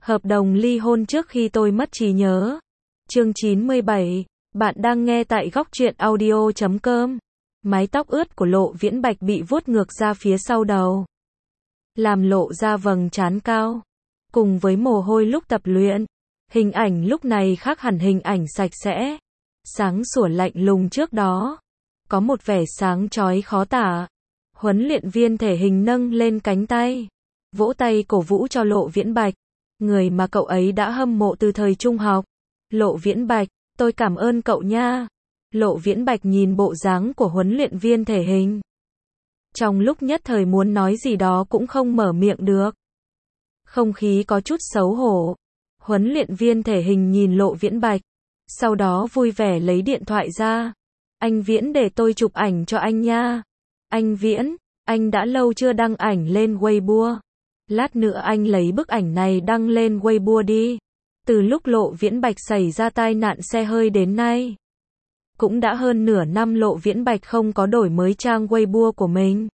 Hợp đồng ly hôn trước khi tôi mất trí nhớ. Chương 97. Bạn đang nghe tại góc truyện audio.com. Mái tóc ướt của Lộ Viễn Bạch bị vuốt ngược ra phía sau đầu, làm lộ ra vầng trán cao. Cùng với mồ hôi lúc tập luyện, hình ảnh lúc này khác hẳn hình ảnh sạch sẽ, sáng sủa lạnh lùng trước đó. Có một vẻ sáng chói khó tả. Huấn luyện viên thể hình nâng lên cánh tay, vỗ tay cổ vũ cho Lộ Viễn Bạch, người mà cậu ấy đã hâm mộ từ thời trung học. Lộ Viễn Bạch, tôi cảm ơn cậu nha. Lộ Viễn Bạch nhìn bộ dáng của huấn luyện viên thể hình, trong lúc nhất thời muốn nói gì đó cũng không mở miệng được. Không khí có chút xấu hổ. Huấn luyện viên thể hình nhìn Lộ Viễn Bạch, sau đó vui vẻ lấy điện thoại ra. Anh Viễn, để tôi chụp ảnh cho anh nha. Anh Viễn, anh đã lâu chưa đăng ảnh lên Weibo. Lát nữa anh lấy bức ảnh này đăng lên Weibo đi. Từ lúc Lộ Viễn Bạch xảy ra tai nạn xe hơi đến nay, cũng đã hơn nửa năm Lộ Viễn Bạch không có đổi mới trang Weibo của mình.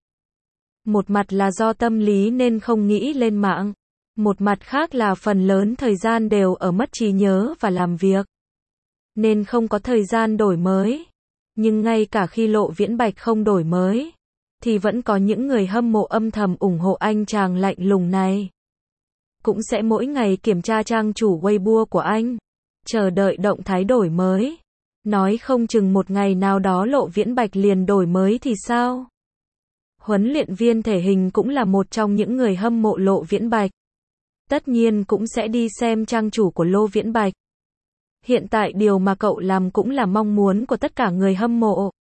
Một mặt là do tâm lý nên không nghĩ lên mạng. Một mặt khác là phần lớn thời gian đều ở mất trí nhớ và làm việc, nên không có thời gian đổi mới. Nhưng ngay cả khi Lộ Viễn Bạch không đổi mới, thì vẫn có những người hâm mộ âm thầm ủng hộ anh chàng lạnh lùng này. Cũng sẽ mỗi ngày kiểm tra trang chủ Weibo của anh, chờ đợi động thái đổi mới. Nói không chừng một ngày nào đó Lộ Viễn Bạch liền đổi mới thì sao? Huấn luyện viên thể hình cũng là một trong những người hâm mộ Lộ Viễn Bạch. Tất nhiên cũng sẽ đi xem trang chủ của Lộ Viễn Bạch. Hiện tại điều mà cậu làm cũng là mong muốn của tất cả người hâm mộ.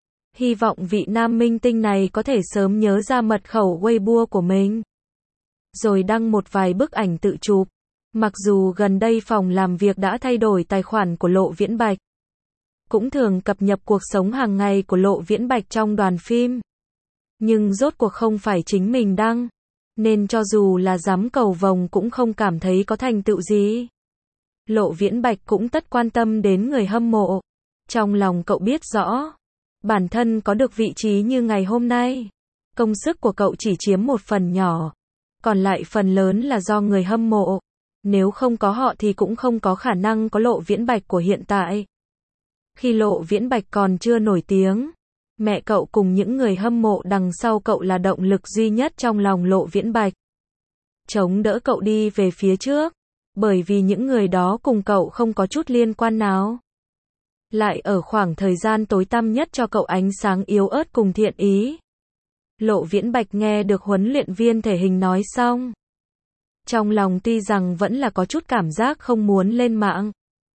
Hy vọng vị nam minh tinh này có thể sớm nhớ ra mật khẩu Weibo của mình, rồi đăng một vài bức ảnh tự chụp. Mặc dù gần đây phòng làm việc đã thay đổi tài khoản của Lộ Viễn Bạch, cũng thường cập nhật cuộc sống hàng ngày của Lộ Viễn Bạch trong đoàn phim, nhưng rốt cuộc không phải chính mình đăng, nên cho dù là dám cầu vồng cũng không cảm thấy có thành tựu gì. Lộ Viễn Bạch cũng tất quan tâm đến người hâm mộ. Trong lòng cậu biết rõ, bản thân có được vị trí như ngày hôm nay, công sức của cậu chỉ chiếm một phần nhỏ, còn lại phần lớn là do người hâm mộ. Nếu không có họ thì cũng không có khả năng có Lộ Viễn Bạch của hiện tại. Khi Lộ Viễn Bạch còn chưa nổi tiếng, mẹ cậu cùng những người hâm mộ đằng sau cậu là động lực duy nhất trong lòng Lộ Viễn Bạch, chống đỡ cậu đi về phía trước, bởi vì những người đó cùng cậu không có chút liên quan nào. Lại ở khoảng thời gian tối tăm nhất cho cậu ánh sáng yếu ớt cùng thiện ý. Lộ Viễn Bạch nghe được huấn luyện viên thể hình nói xong, trong lòng tuy rằng vẫn là có chút cảm giác không muốn lên mạng,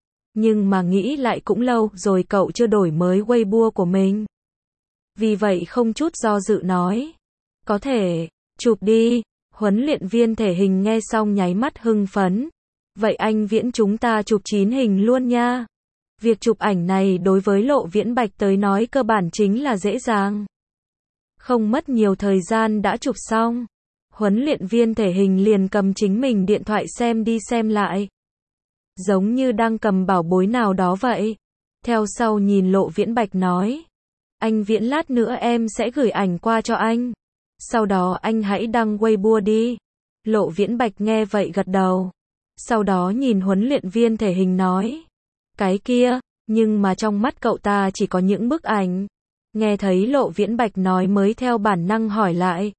nhưng mà nghĩ lại cũng lâu rồi cậu chưa đổi mới Weibo của mình. Vì vậy không chút do dự nói, có thể, chụp đi. Huấn luyện viên thể hình nghe xong nháy mắt hưng phấn. Vậy anh Viễn, chúng ta chụp 9 hình luôn nha. Việc chụp ảnh này đối với Lộ Viễn Bạch tới nói cơ bản chính là dễ dàng. Không mất nhiều thời gian đã chụp xong. Huấn luyện viên thể hình liền cầm chính mình điện thoại xem đi xem lại, giống như đang cầm bảo bối nào đó vậy. Theo sau nhìn Lộ Viễn Bạch nói, anh Viễn, lát nữa em sẽ gửi ảnh qua cho anh, sau đó anh hãy đăng Weibo đi. Lộ Viễn Bạch nghe vậy gật đầu, sau đó nhìn huấn luyện viên thể hình nói, cái kia, nhưng mà trong mắt cậu ta chỉ có những bức ảnh. Nghe thấy Lộ Viễn Bạch nói mới theo bản năng hỏi lại,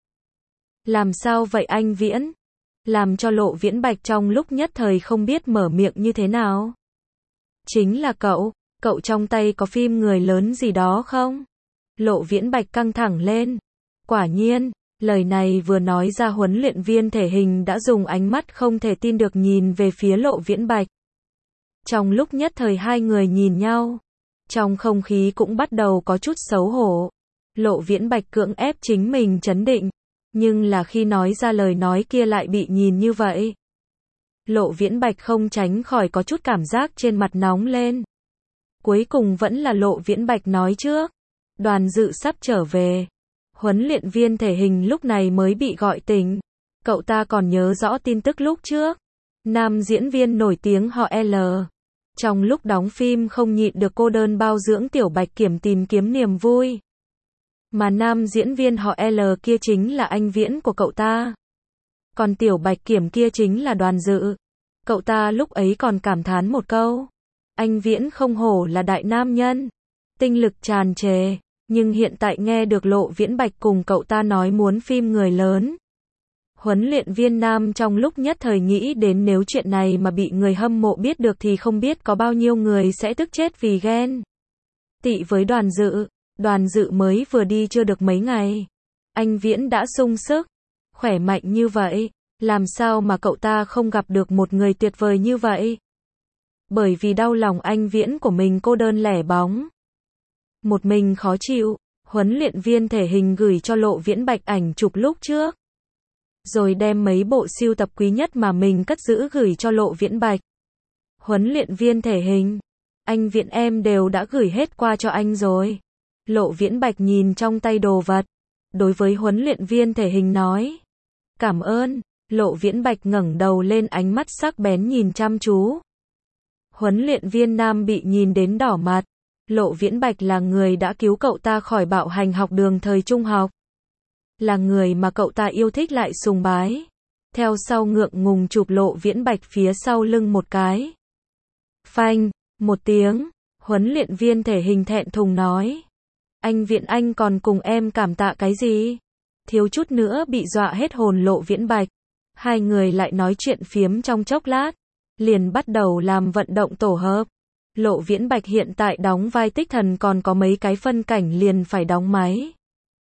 làm sao vậy anh Viễn? Làm cho Lộ Viễn Bạch trong lúc nhất thời không biết mở miệng như thế nào. Chính là cậu trong tay có phim người lớn gì đó không? Lộ Viễn Bạch căng thẳng lên. Quả nhiên, lời này vừa nói ra huấn luyện viên thể hình đã dùng ánh mắt không thể tin được nhìn về phía Lộ Viễn Bạch. Trong lúc nhất thời hai người nhìn nhau, trong không khí cũng bắt đầu có chút xấu hổ. Lộ Viễn Bạch cưỡng ép chính mình trấn định, nhưng là khi nói ra lời nói kia lại bị nhìn như vậy. Lộ Viễn Bạch không tránh khỏi có chút cảm giác trên mặt nóng lên. Cuối cùng vẫn là Lộ Viễn Bạch nói trước. Đoàn dự sắp trở về. Huấn luyện viên thể hình lúc này mới bị gọi tỉnh. Cậu ta còn nhớ rõ tin tức lúc trước. Nam diễn viên nổi tiếng họ L, trong lúc đóng phim không nhịn được cô đơn bao dưỡng Tiểu Bạch Kiểm tìm kiếm niềm vui. Mà nam diễn viên họ L kia chính là anh Viễn của cậu ta. Còn Tiểu Bạch Kiểm kia chính là Đoàn Dự. Cậu ta lúc ấy còn cảm thán một câu. Anh Viễn không hổ là đại nam nhân. Tinh lực tràn trề. Nhưng hiện tại nghe được Lộ Viễn Bạch cùng cậu ta nói muốn phim người lớn. Huấn luyện viên nam trong lúc nhất thời nghĩ đến nếu chuyện này mà bị người hâm mộ biết được thì không biết có bao nhiêu người sẽ tức chết vì ghen tị với Đoàn Dự mới vừa đi chưa được mấy ngày. Anh Viễn đã sung sức, khỏe mạnh như vậy, làm sao mà cậu ta không gặp được một người tuyệt vời như vậy? Bởi vì đau lòng anh Viễn của mình cô đơn lẻ bóng. Một mình khó chịu, huấn luyện viên thể hình gửi cho Lộ Viễn Bạch ảnh chụp lúc trước. Rồi đem mấy bộ sưu tập quý nhất mà mình cất giữ gửi cho Lộ Viễn Bạch. Huấn luyện viên thể hình, anh Viễn em đều đã gửi hết qua cho anh rồi. Lộ Viễn Bạch nhìn trong tay đồ vật, đối với huấn luyện viên thể hình nói. Cảm ơn. Lộ Viễn Bạch ngẩng đầu lên, ánh mắt sắc bén nhìn chăm chú. Huấn luyện viên nam bị nhìn đến đỏ mặt. Lộ Viễn Bạch là người đã cứu cậu ta khỏi bạo hành học đường thời trung học. Là người mà cậu ta yêu thích lại sùng bái. Theo sau ngượng ngùng chụp Lộ Viễn Bạch phía sau lưng một cái. Phanh, một tiếng, huấn luyện viên thể hình thẹn thùng nói. Anh Viễn anh còn cùng em cảm tạ cái gì? Thiếu chút nữa bị dọa hết hồn Lộ Viễn Bạch. Hai người lại nói chuyện phiếm trong chốc lát. Liền bắt đầu làm vận động tổ hợp. Lộ Viễn Bạch hiện tại đóng vai Tích Thần còn có mấy cái phân cảnh liền phải đóng máy.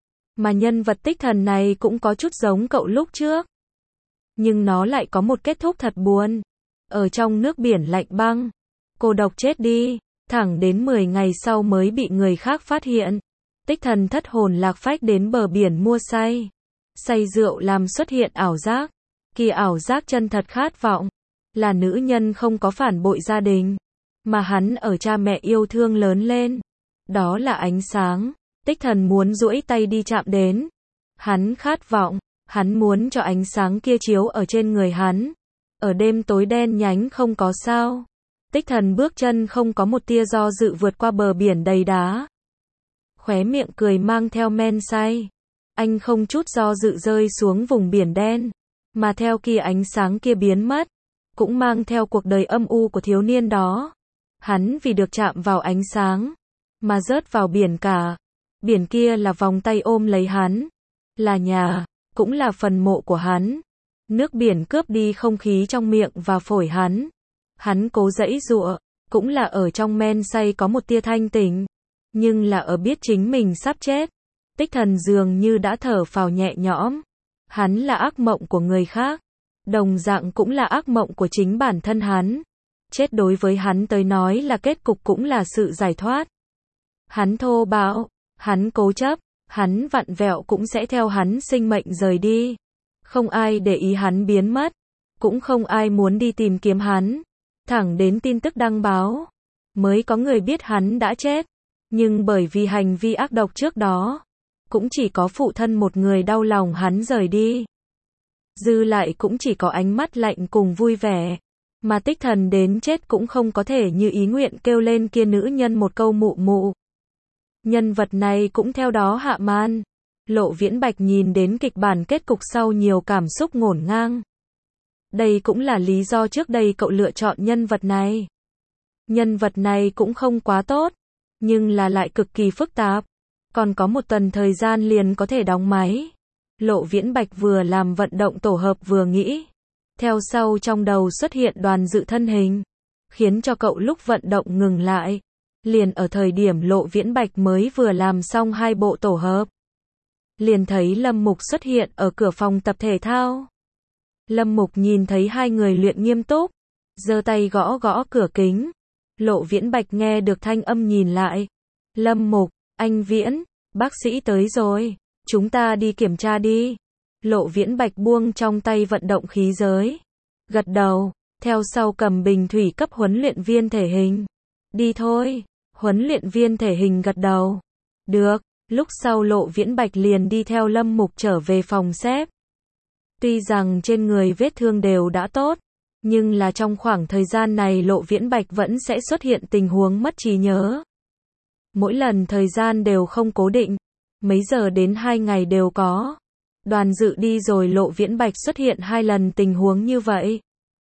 Mà nhân vật Tích Thần này cũng có chút giống cậu lúc trước. Nhưng nó lại có một kết thúc thật buồn. Ở trong nước biển lạnh băng. Cô độc chết đi. Thẳng đến 10 ngày sau mới bị người khác phát hiện. Tích Thần thất hồn lạc phách đến bờ biển mua say. Say rượu làm xuất hiện ảo giác. Kỳ ảo giác chân thật khát vọng. Là nữ nhân không có phản bội gia đình. Mà hắn ở cha mẹ yêu thương lớn lên. Đó là ánh sáng. Tích Thần muốn duỗi tay đi chạm đến. Hắn khát vọng. Hắn muốn cho ánh sáng kia chiếu ở trên người hắn. Ở đêm tối đen nhánh không có sao. Tích Thần bước chân không có một tia do dự vượt qua bờ biển đầy đá. Khóe miệng cười mang theo men say. Anh không chút do dự rơi xuống vùng biển đen. Mà theo khi ánh sáng kia biến mất. Cũng mang theo cuộc đời âm u của thiếu niên đó. Hắn vì được chạm vào ánh sáng. Mà rớt vào biển cả. Biển kia là vòng tay ôm lấy hắn. Là nhà. Cũng là phần mộ của hắn. Nước biển cướp đi không khí trong miệng và phổi hắn. Hắn cố giãy giụa. Cũng là ở trong men say có một tia thanh tỉnh. Nhưng là ở biết chính mình sắp chết. Tích Thần dường như đã thở phào nhẹ nhõm. Hắn là ác mộng của người khác. Đồng dạng cũng là ác mộng của chính bản thân hắn. Chết đối với hắn tới nói là kết cục cũng là sự giải thoát. Hắn thô bạo, hắn cố chấp, hắn vặn vẹo cũng sẽ theo hắn sinh mệnh rời đi. Không ai để ý hắn biến mất. Cũng không ai muốn đi tìm kiếm hắn. Thẳng đến tin tức đăng báo. Mới có người biết hắn đã chết. Nhưng bởi vì hành vi ác độc trước đó. Cũng chỉ có phụ thân một người đau lòng hắn rời đi. Dư lại cũng chỉ có ánh mắt lạnh cùng vui vẻ. Mà Tích Thần đến chết cũng không có thể như ý nguyện kêu lên kia nữ nhân một câu mụ mụ. Nhân vật này cũng theo đó hạ man. Lộ Viễn Bạch nhìn đến kịch bản kết cục sau nhiều cảm xúc ngổn ngang. Đây cũng là lý do trước đây cậu lựa chọn nhân vật này. Nhân vật này cũng không quá tốt. Nhưng là lại cực kỳ phức tạp. Còn có một tuần thời gian liền có thể đóng máy. Lộ Viễn Bạch vừa làm vận động tổ hợp vừa nghĩ. Theo sau trong đầu xuất hiện Đoàn Dự thân hình. Khiến cho cậu lúc vận động ngừng lại. Liền ở thời điểm Lộ Viễn Bạch mới vừa làm xong 2 bộ tổ hợp. Liền thấy Lâm Mục xuất hiện ở cửa phòng tập thể thao. Lâm Mục nhìn thấy hai người luyện nghiêm túc. Giơ tay gõ gõ cửa kính. Lộ Viễn Bạch nghe được thanh âm nhìn lại. Lâm Mục, anh Viễn, bác sĩ tới rồi. Chúng ta đi kiểm tra đi. Lộ Viễn Bạch buông trong tay vận động khí giới. Gật đầu, theo sau cầm bình thủy cấp huấn luyện viên thể hình. Đi thôi. Huấn luyện viên thể hình gật đầu. Được, lúc sau Lộ Viễn Bạch liền đi theo Lâm Mục trở về phòng xếp. Tuy rằng trên người vết thương đều đã tốt, nhưng là trong khoảng thời gian này Lộ Viễn Bạch vẫn sẽ xuất hiện tình huống mất trí nhớ. Mỗi lần thời gian đều không cố định, mấy giờ đến 2 ngày đều có. Đoàn Dự đi rồi Lộ Viễn Bạch xuất hiện 2 lần tình huống như vậy.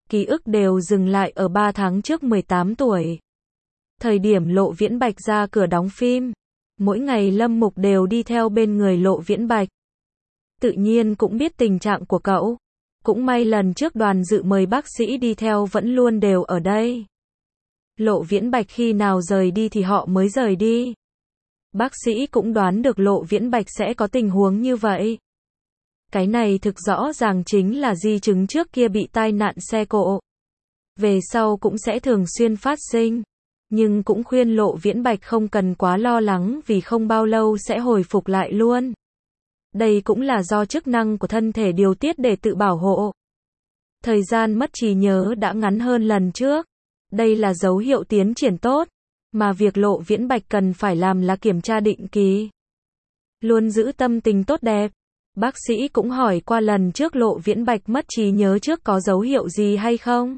ký ức đều dừng lại ở 3 tháng trước 18 tuổi. Thời điểm Lộ Viễn Bạch ra cửa đóng phim, mỗi ngày Lâm Mục đều đi theo bên người Lộ Viễn Bạch. Tự nhiên cũng biết tình trạng của cậu. Cũng may lần trước Đoàn Dự mời bác sĩ đi theo vẫn luôn đều ở đây. Lộ Viễn Bạch khi nào rời đi thì họ mới rời đi. Bác sĩ cũng đoán được Lộ Viễn Bạch sẽ có tình huống như vậy. Cái này thực rõ ràng chính là di chứng trước kia bị tai nạn xe cộ. Về sau cũng sẽ thường xuyên phát sinh. Nhưng cũng khuyên Lộ Viễn Bạch không cần quá lo lắng vì không bao lâu sẽ hồi phục lại luôn. Đây cũng là do chức năng của thân thể điều tiết để tự bảo hộ. Thời gian mất trí nhớ đã ngắn hơn lần trước. Đây là dấu hiệu tiến triển tốt. Mà việc Lộ Viễn Bạch cần phải làm là kiểm tra định kỳ. Luôn giữ tâm tình tốt đẹp. Bác sĩ cũng hỏi qua lần trước Lộ Viễn Bạch mất trí nhớ trước có dấu hiệu gì hay không.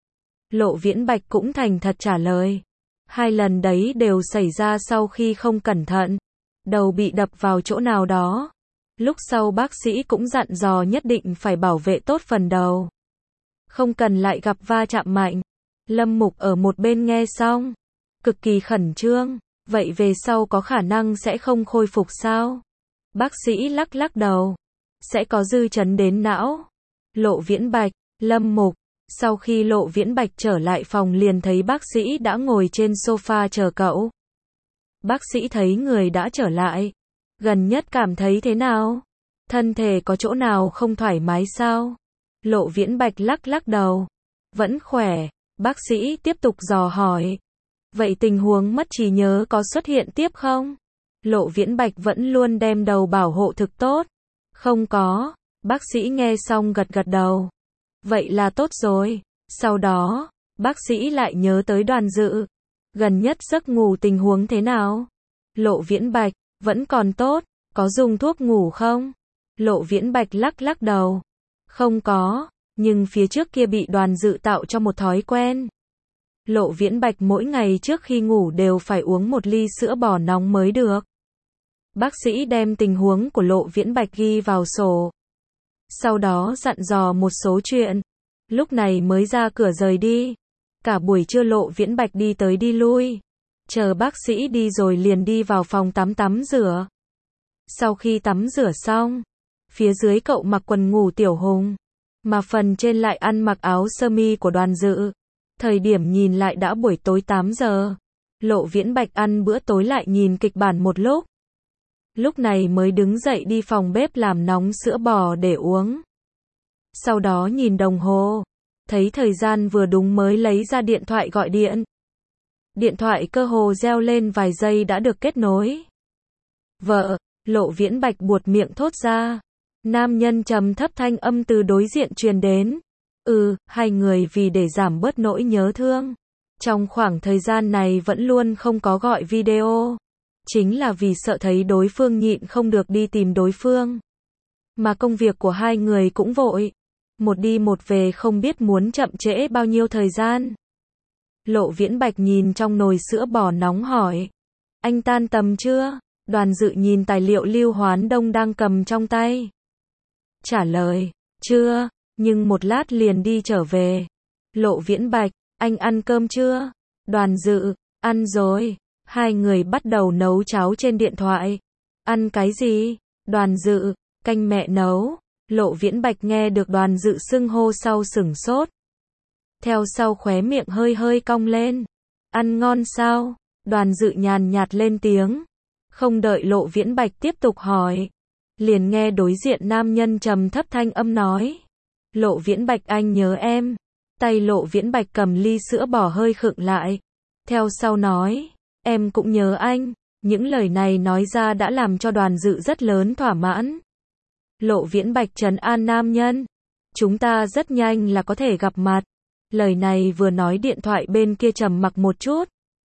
Lộ Viễn Bạch cũng thành thật trả lời. 2 lần đấy đều xảy ra sau khi không cẩn thận. Đầu bị đập vào chỗ nào đó. Lúc sau bác sĩ cũng dặn dò nhất định phải bảo vệ tốt phần đầu. Không cần lại gặp va chạm mạnh. Lâm Mục ở một bên nghe xong. Cực kỳ khẩn trương. Vậy về sau có khả năng sẽ không khôi phục sao? Bác sĩ lắc lắc đầu. Sẽ có dư chấn đến não. Lộ Viễn Bạch, Lâm Mục. Sau khi Lộ Viễn Bạch trở lại phòng liền thấy bác sĩ đã ngồi trên sofa chờ cậu. Bác sĩ thấy người đã trở lại. Gần nhất cảm thấy thế nào? Thân thể có chỗ nào không thoải mái sao? Lộ Viễn Bạch lắc lắc đầu. Vẫn khỏe. Bác sĩ tiếp tục dò hỏi. Vậy tình huống mất trí nhớ có xuất hiện tiếp không? Lộ Viễn Bạch vẫn luôn đem đầu bảo hộ thực tốt. Không có. Bác sĩ nghe xong gật gật đầu. Vậy là tốt rồi. Sau đó, bác sĩ lại nhớ tới Đoàn Dự. Gần nhất giấc ngủ tình huống thế nào? Lộ Viễn Bạch, vẫn còn tốt. Có dùng thuốc ngủ không? Lộ Viễn Bạch lắc lắc đầu. Không có. Nhưng phía trước kia bị Đoàn Dự tạo cho một thói quen. Lộ Viễn Bạch mỗi ngày trước khi ngủ đều phải uống 1 ly sữa bò nóng mới được. Bác sĩ đem tình huống của Lộ Viễn Bạch ghi vào sổ. Sau đó dặn dò một số chuyện. Lúc này mới ra cửa rời đi. Cả buổi trưa Lộ Viễn Bạch đi tới đi lui. Chờ bác sĩ đi rồi liền đi vào phòng tắm rửa. Sau khi tắm rửa xong, phía dưới cậu mặc quần ngủ Tiểu Hùng, mà phần trên lại ăn mặc áo sơ mi của Đoàn Dự. Thời điểm nhìn lại đã buổi tối 8 giờ. Lộ Viễn Bạch ăn bữa tối lại nhìn kịch bản một lúc. Lúc này mới đứng dậy đi phòng bếp làm nóng sữa bò để uống. Sau đó nhìn đồng hồ. Thấy thời gian vừa đúng mới lấy ra điện thoại gọi điện. Điện thoại cơ hồ reo lên vài giây đã được kết nối. Vợ, Lộ Viễn Bạch buột miệng thốt ra. Nam nhân trầm thấp thanh âm từ đối diện truyền đến. Hai người vì để giảm bớt nỗi nhớ thương. Trong khoảng thời gian này vẫn luôn không có gọi video. Chính là vì sợ thấy đối phương nhịn không được đi tìm đối phương. Mà công việc của hai người cũng vội. Một đi một về không biết muốn chậm trễ bao nhiêu thời gian. Lộ Viễn Bạch nhìn trong nồi sữa bò nóng hỏi. Anh tan tầm chưa? Đoàn Dự nhìn tài liệu Lưu Hoán Đông đang cầm trong tay. Trả lời, chưa, nhưng một lát liền đi trở về. Lộ Viễn Bạch, anh ăn cơm chưa? Đoàn Dự, ăn rồi. Hai người bắt đầu nấu cháo trên điện thoại. Ăn cái gì? Đoàn Dự, canh mẹ nấu. Lộ Viễn Bạch nghe được Đoàn Dự xưng hô sau sửng sốt. Theo sau khóe miệng hơi hơi cong lên. Ăn ngon sao? Đoàn Dự nhàn nhạt lên tiếng. Không đợi Lộ Viễn Bạch tiếp tục hỏi. Liền nghe đối diện nam nhân trầm thấp thanh âm nói. Lộ Viễn Bạch anh nhớ em. Tay Lộ Viễn Bạch cầm ly sữa bò hơi khựng lại. Theo sau nói. Em cũng nhớ anh. Những lời này nói ra đã làm cho Đoàn Dự rất lớn thỏa mãn. Lộ Viễn Bạch trấn an nam nhân. Chúng ta rất nhanh là có thể gặp mặt. Lời này vừa nói điện thoại bên kia trầm mặc một chút.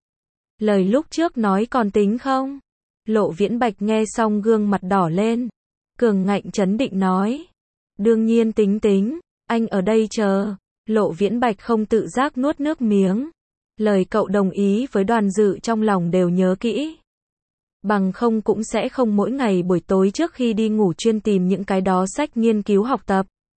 Lời lúc trước nói còn tính không? Lộ Viễn Bạch nghe xong gương mặt đỏ lên. Cường ngạnh trấn định nói. Đương nhiên tính, anh ở đây chờ. Lộ Viễn Bạch không tự giác nuốt nước miếng. Lời cậu đồng ý với Đoàn Dự trong lòng đều nhớ kỹ. Bằng không cũng sẽ không mỗi ngày buổi tối trước khi đi ngủ chuyên tìm những cái đó sách nghiên cứu học tập.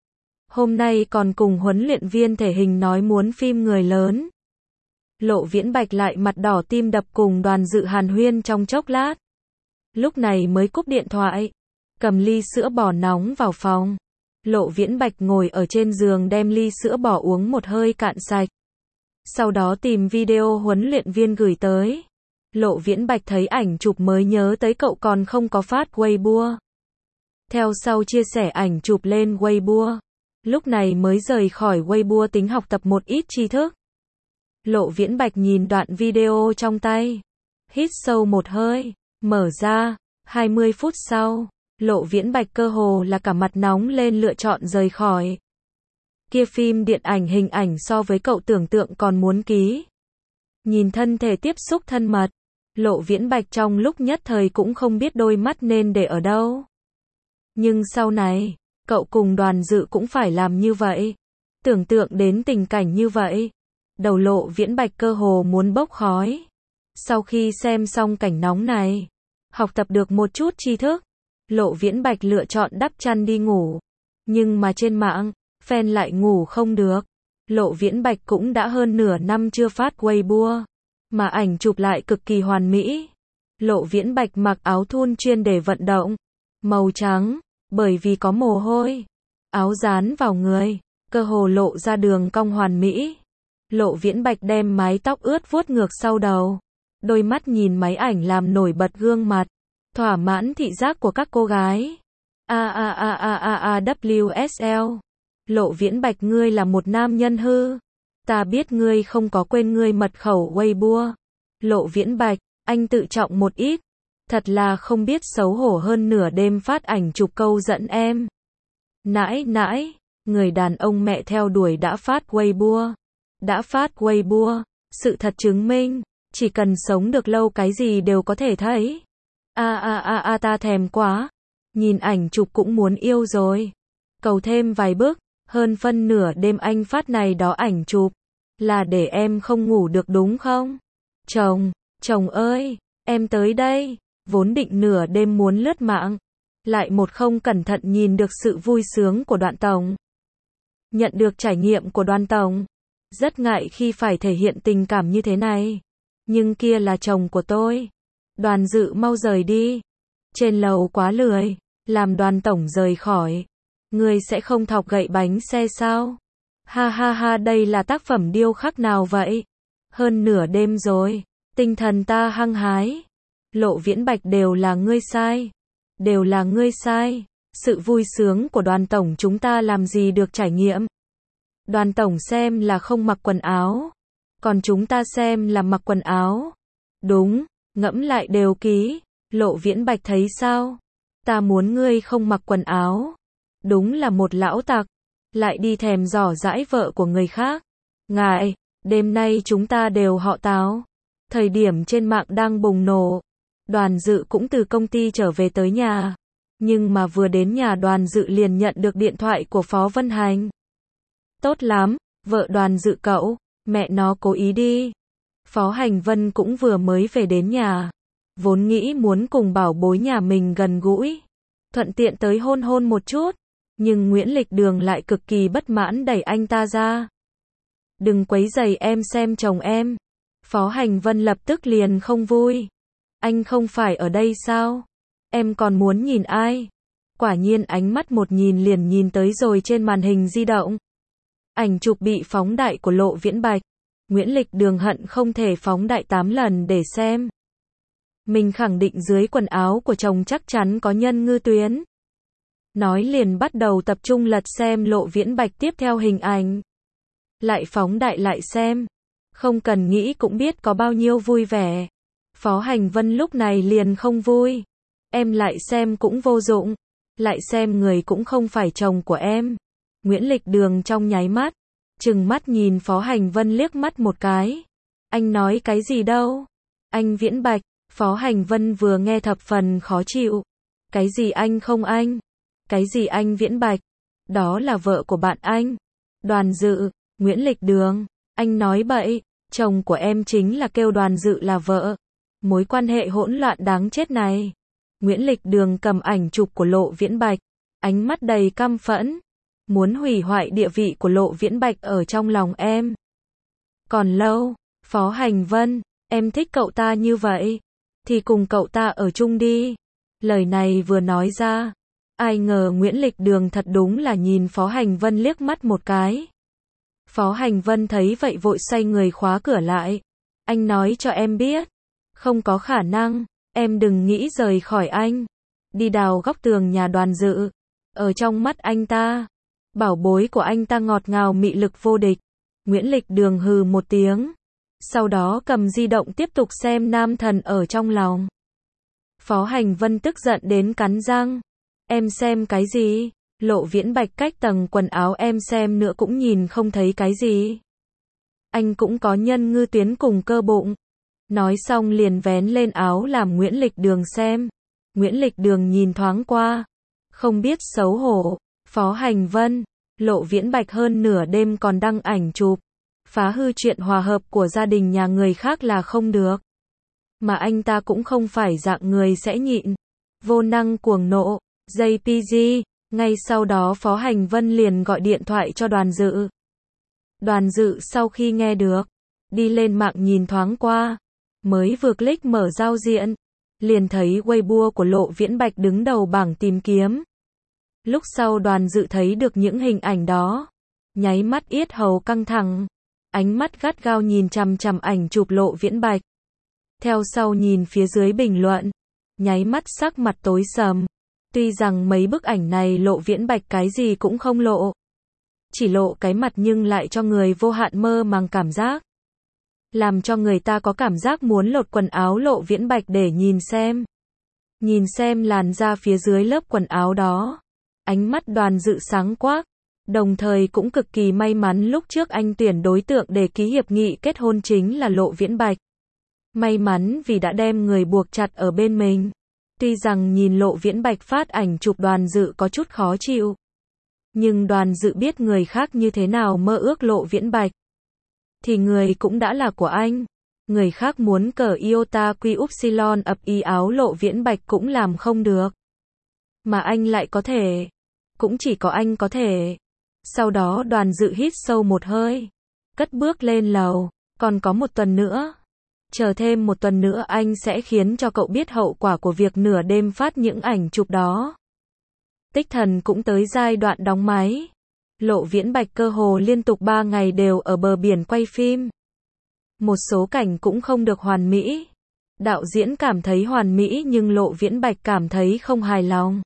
Hôm nay còn cùng huấn luyện viên thể hình nói muốn phim người lớn. Lộ Viễn Bạch lại mặt đỏ tim đập cùng Đoàn Dự hàn huyên trong chốc lát. Lúc này mới cúp điện thoại, cầm ly sữa bò nóng vào phòng. Lộ Viễn Bạch ngồi ở trên giường đem ly sữa bò uống một hơi cạn sạch. Sau đó tìm video huấn luyện viên gửi tới. Lộ Viễn Bạch thấy ảnh chụp mới nhớ tới cậu còn không có phát Weibo. Theo sau chia sẻ ảnh chụp lên Weibo. Lúc này mới rời khỏi Weibo tính học tập một ít tri thức. Lộ Viễn Bạch nhìn đoạn video trong tay. Hít sâu một hơi, mở ra. 20 phút sau, Lộ Viễn Bạch cơ hồ là cả mặt nóng lên lựa chọn rời khỏi. Kia phim điện ảnh hình ảnh so với cậu tưởng tượng còn muốn ký. Nhìn thân thể tiếp xúc thân mật, Lộ Viễn Bạch trong lúc nhất thời cũng không biết đôi mắt nên để ở đâu. Nhưng sau này, cậu cùng Đoàn Dự cũng phải làm như vậy. Tưởng tượng đến tình cảnh như vậy, đầu Lộ Viễn Bạch cơ hồ muốn bốc khói. Sau khi xem xong cảnh nóng này, học tập được một chút tri thức, Lộ Viễn Bạch lựa chọn đắp chăn đi ngủ. Nhưng mà trên mạng, fan lại ngủ không được. Lộ Viễn Bạch cũng đã hơn nửa năm chưa phát Weibo, mà ảnh chụp lại cực kỳ hoàn mỹ. Lộ Viễn Bạch mặc áo thun chuyên để vận động, màu trắng, bởi vì có mồ hôi. Áo dán vào người, cơ hồ lộ ra đường cong hoàn mỹ. Lộ Viễn Bạch đem mái tóc ướt vuốt ngược sau đầu. Đôi mắt nhìn máy ảnh làm nổi bật gương mặt, thỏa mãn thị giác của các cô gái. WSL. Lộ Viễn Bạch ngươi là một nam nhân hư. Ta biết ngươi không có quên ngươi mật khẩu Weibo. Lộ Viễn Bạch, anh tự trọng một ít. Thật là không biết xấu hổ hơn nửa đêm phát ảnh chụp câu giận em. Nãi nãi, người đàn ông mẹ theo đuổi đã phát Weibo. Đã phát Weibo, sự thật chứng minh, chỉ cần sống được lâu cái gì đều có thể thấy. Ta thèm quá. Nhìn ảnh chụp cũng muốn yêu rồi. Cầu thêm vài bước, hơn phân nửa đêm anh phát này đó ảnh chụp. Là để em không ngủ được đúng không? Chồng ơi, em tới đây. Vốn định nửa đêm muốn lướt mạng. Lại một không cẩn thận nhìn được sự vui sướng của Đoàn tổng. Nhận được trải nghiệm của Đoàn tổng. Rất ngại khi phải thể hiện tình cảm như thế này. Nhưng kia là chồng của tôi. Đoàn Dự mau rời đi. Trên lầu quá lười. Làm Đoàn tổng rời khỏi. Ngươi sẽ không thọc gậy bánh xe sao? Ha ha ha, đây là tác phẩm điêu khắc nào vậy? Hơn nửa đêm rồi. Tinh thần ta hăng hái. Lộ Viễn Bạch đều là ngươi sai. Đều là ngươi sai. Sự vui sướng của Đoàn tổng chúng ta làm gì được trải nghiệm. Đoàn tổng xem là không mặc quần áo. Còn chúng ta xem là mặc quần áo. Đúng, ngẫm lại đều ký. Lộ Viễn Bạch thấy sao? Ta muốn ngươi không mặc quần áo. Đúng là một lão tặc. Lại đi thèm dò dãi vợ của người khác. Ngại, đêm nay chúng ta đều họ Táo. Thời điểm trên mạng đang bùng nổ. Đoàn Dự cũng từ công ty trở về tới nhà. Nhưng mà vừa đến nhà Đoàn Dự liền nhận được điện thoại của Phó Vân Hành. Tốt lắm, vợ Đoàn Dự cậu, mẹ nó cố ý đi. Phó Hành Vân cũng vừa mới về đến nhà. Vốn nghĩ muốn cùng bảo bối nhà mình gần gũi. Thuận tiện tới hôn hôn một chút. Nhưng Nguyễn Lịch Đường lại cực kỳ bất mãn đẩy anh ta ra. Đừng quấy rầy em xem chồng em. Phó Hành Vân lập tức liền không vui. Anh không phải ở đây sao? Em còn muốn nhìn ai? Quả nhiên ánh mắt một nhìn liền nhìn tới rồi trên màn hình di động. Ảnh chụp bị phóng đại của Lộ Viễn Bạch. Nguyễn Lịch Đường hận không thể phóng đại 8 lần để xem. Mình khẳng định dưới quần áo của chồng chắc chắn có nhân ngư tuyến. Nói liền bắt đầu tập trung lật xem Lộ Viễn Bạch tiếp theo hình ảnh. Lại phóng đại lại xem. Không cần nghĩ cũng biết có bao nhiêu vui vẻ. Phó Hành Vân lúc này liền không vui. Em lại xem cũng vô dụng. Lại xem người cũng không phải chồng của em. Nguyễn Lịch Đường trong nháy mắt. Trừng mắt nhìn Phó Hành Vân liếc mắt một cái. Anh nói cái gì đâu? Anh Viễn Bạch. Phó Hành Vân vừa nghe thập phần khó chịu. Cái gì anh không anh? Cái gì anh Viễn Bạch? Đó là vợ của bạn anh. Đoàn Dự, Nguyễn Lịch Đường. Anh nói bậy. Chồng của em chính là kêu Đoàn Dự là vợ. Mối quan hệ hỗn loạn đáng chết này. Nguyễn Lịch Đường cầm ảnh chụp của Lộ Viễn Bạch. Ánh mắt đầy căm phẫn. muốn hủy hoại địa vị của Lộ Viễn Bạch ở trong lòng em. Còn lâu, Phó Hành Vân, em thích cậu ta như vậy, thì cùng cậu ta ở chung đi. Lời này vừa nói ra, ai ngờ Nguyễn Lịch Đường thật đúng là nhìn Phó Hành Vân liếc mắt một cái. Phó Hành Vân thấy vậy vội xoay người khóa cửa lại. Anh nói cho em biết, không có khả năng, em đừng nghĩ rời khỏi anh. Đi đào góc tường nhà Đoàn Dự. Ở trong mắt anh ta, bảo bối của anh ta ngọt ngào mị lực vô địch. Nguyễn Lịch Đường hừ một tiếng, sau đó cầm di động tiếp tục xem nam thần ở trong lòng. Phó Hành Vân tức giận đến cắn răng. Em xem cái gì? Lộ Viễn Bạch cách tầng quần áo em xem nữa cũng nhìn không thấy cái gì. Anh cũng có nhân ngư tuyến cùng cơ bụng. Nói xong liền vén lên áo làm Nguyễn Lịch Đường xem. Nguyễn Lịch Đường nhìn thoáng qua, không biết xấu hổ. Phó Hành Vân, Lộ Viễn Bạch hơn nửa đêm còn đăng ảnh chụp, phá hư chuyện hòa hợp của gia đình nhà người khác là không được. Mà anh ta cũng không phải dạng người sẽ nhịn. Vô năng cuồng nộ, JPG. Ngay sau đó Phó Hành Vân liền gọi điện thoại cho Đoàn Dự. Đoàn Dự sau khi nghe được, đi lên mạng nhìn thoáng qua, mới vừa click mở giao diện, liền thấy Weibo của Lộ Viễn Bạch đứng đầu bảng tìm kiếm. Lúc sau Đoàn Dự thấy được những hình ảnh đó, nháy mắt yết hầu căng thẳng, ánh mắt gắt gao nhìn chằm chằm ảnh chụp Lộ Viễn Bạch. Theo sau nhìn phía dưới bình luận, nháy mắt sắc mặt tối sầm. Tuy rằng mấy bức ảnh này Lộ Viễn Bạch cái gì cũng không lộ, chỉ lộ cái mặt nhưng lại cho người vô hạn mơ màng cảm giác, làm cho người ta có cảm giác muốn lột quần áo Lộ Viễn Bạch để nhìn xem làn da phía dưới lớp quần áo đó. Ánh mắt Đoàn Dự sáng quắc, đồng thời cũng cực kỳ may mắn lúc trước anh tuyển đối tượng để ký hiệp nghị kết hôn chính là Lộ Viễn Bạch. May mắn vì đã đem người buộc chặt ở bên mình. Tuy rằng nhìn Lộ Viễn Bạch phát ảnh chụp Đoàn Dự có chút khó chịu, nhưng Đoàn Dự biết người khác như thế nào mơ ước Lộ Viễn Bạch, thì người cũng đã là của anh. Người khác muốn cờ iota quy upsilon ập y áo Lộ Viễn Bạch cũng làm không được. Mà anh lại có thể. Cũng chỉ có anh có thể. Sau đó Đoàn Dự hít sâu một hơi, cất bước lên lầu. Còn có một tuần nữa. Chờ thêm một tuần nữa anh sẽ khiến cho cậu biết hậu quả của việc nửa đêm phát những ảnh chụp đó. Tích Thần cũng tới giai đoạn đóng máy. Lộ Viễn Bạch cơ hồ liên tục 3 ngày đều ở bờ biển quay phim. Một số cảnh cũng không được hoàn mỹ. Đạo diễn cảm thấy hoàn mỹ nhưng Lộ Viễn Bạch cảm thấy không hài lòng.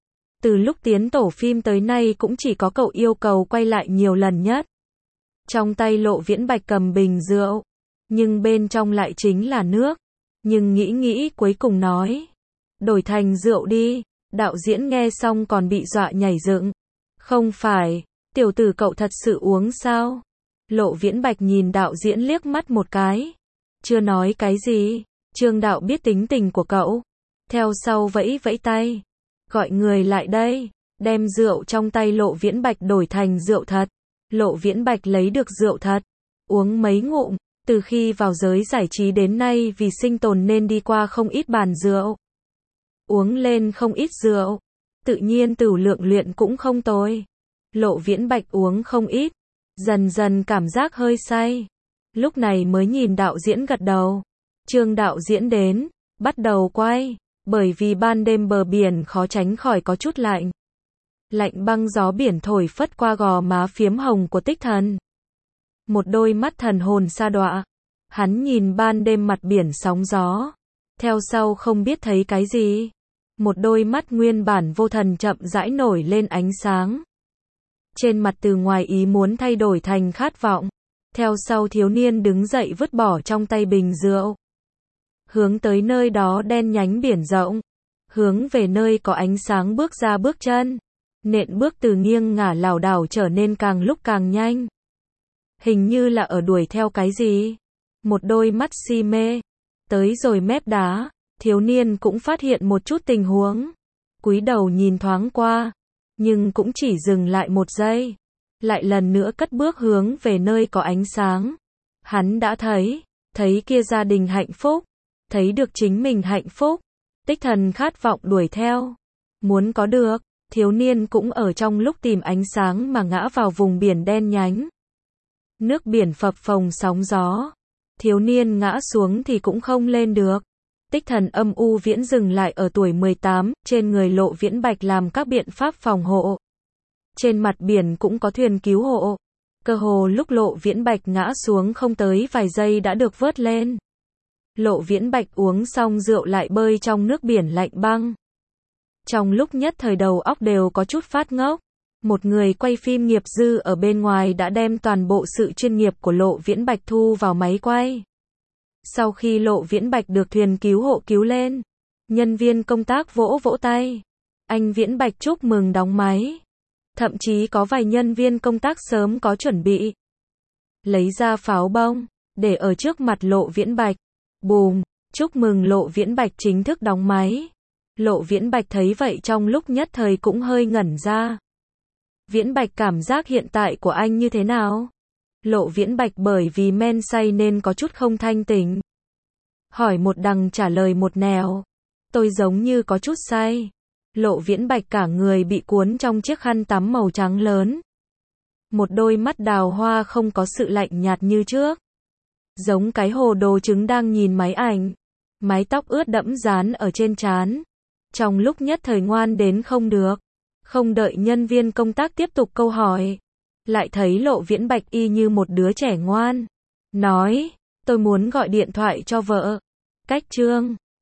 Từ lúc tiến tổ phim tới nay cũng chỉ có cậu yêu cầu quay lại nhiều lần nhất. Trong tay Lộ Viễn Bạch cầm bình rượu, nhưng bên trong lại chính là nước. Nhưng nghĩ cuối cùng nói, đổi thành rượu đi. Đạo diễn nghe xong còn bị dọa nhảy dựng. Không phải, tiểu tử cậu thật sự uống sao? Lộ Viễn Bạch nhìn đạo diễn liếc mắt một cái. Chưa nói cái gì, Trương đạo biết tính tình của cậu. Theo sau vẫy tay, gọi người lại đây, đem rượu trong tay Lộ Viễn Bạch đổi thành rượu thật. Lộ Viễn Bạch lấy được rượu thật, uống mấy ngụm. Từ khi vào giới giải trí đến nay vì sinh tồn nên đi qua không ít bàn rượu. Uống lên không ít rượu, tự nhiên tửu lượng luyện cũng không tồi. Lộ Viễn Bạch uống không ít, dần dần cảm giác hơi say. Lúc này mới nhìn đạo diễn gật đầu. Trương đạo diễn đến, bắt đầu quay, bởi vì ban đêm bờ biển khó tránh khỏi có chút lạnh. Lạnh băng gió biển thổi phất qua gò má phiếm hồng của Tích Thần. Một đôi mắt thần hồn sa đọa. Hắn nhìn ban đêm mặt biển sóng gió. Theo sau không biết thấy cái gì. Một đôi mắt nguyên bản vô thần chậm rãi nổi lên ánh sáng. Trên mặt từ ngoài ý muốn thay đổi thành khát vọng. Theo sau thiếu niên đứng dậy vứt bỏ trong tay bình rượu. Hướng tới nơi đó đen nhánh biển rộng. Hướng về nơi có ánh sáng bước ra bước chân. Nện bước từ nghiêng ngả lảo đảo trở nên càng lúc càng nhanh. Hình như là ở đuổi theo cái gì. Một đôi mắt si mê. Tới rồi mép đá, thiếu niên cũng phát hiện một chút tình huống. Cúi đầu nhìn thoáng qua, nhưng cũng chỉ dừng lại một giây. Lại lần nữa cất bước hướng về nơi có ánh sáng. Hắn đã thấy kia gia đình hạnh phúc, thấy được chính mình hạnh phúc. Tích Thần khát vọng đuổi theo, muốn có được, Thiếu niên cũng ở trong lúc tìm ánh sáng mà ngã vào vùng biển đen nhánh. Nước biển phập phồng sóng gió. Thiếu niên ngã xuống thì cũng không lên được. Tích thần âm u viễn dừng lại ở tuổi 18, trên người Lộ Viễn Bạch làm các biện pháp phòng hộ. Trên mặt biển cũng có thuyền cứu hộ. Cơ hồ lúc Lộ Viễn Bạch ngã xuống không tới vài giây đã được vớt lên. Lộ Viễn Bạch uống xong rượu lại bơi trong nước biển lạnh băng. Trong lúc nhất thời đầu óc đều có chút phát ngốc. Một người quay phim nghiệp dư ở bên ngoài đã đem toàn bộ sự chuyên nghiệp của Lộ Viễn Bạch thu vào máy quay. Sau khi Lộ Viễn Bạch được thuyền cứu hộ cứu lên, nhân viên công tác vỗ vỗ tay. Anh Viễn Bạch chúc mừng đóng máy. Thậm chí có vài nhân viên công tác sớm có chuẩn bị. Lấy ra pháo bông, để ở trước mặt Lộ Viễn Bạch. Bùm, chúc mừng Lộ Viễn Bạch chính thức đóng máy. Lộ Viễn Bạch thấy vậy trong lúc nhất thời cũng hơi ngẩn ra. Viễn Bạch cảm giác hiện tại của anh như thế nào? Lộ Viễn Bạch bởi vì men say nên có chút không thanh tỉnh. Hỏi một đằng trả lời một nẻo. Tôi giống như có chút say. Lộ Viễn Bạch cả người bị cuốn trong chiếc khăn tắm màu trắng lớn. Một đôi mắt đào hoa không có sự lạnh nhạt như trước. Giống cái hồ đồ trứng đang nhìn máy ảnh. Mái tóc ướt đẫm dán ở trên trán. Trong lúc nhất thời ngoan đến không được. Không đợi nhân viên công tác tiếp tục câu hỏi. Lại thấy Lộ Viễn Bạch y như một đứa trẻ ngoan. Nói, tôi muốn gọi điện thoại cho vợ. Cách chương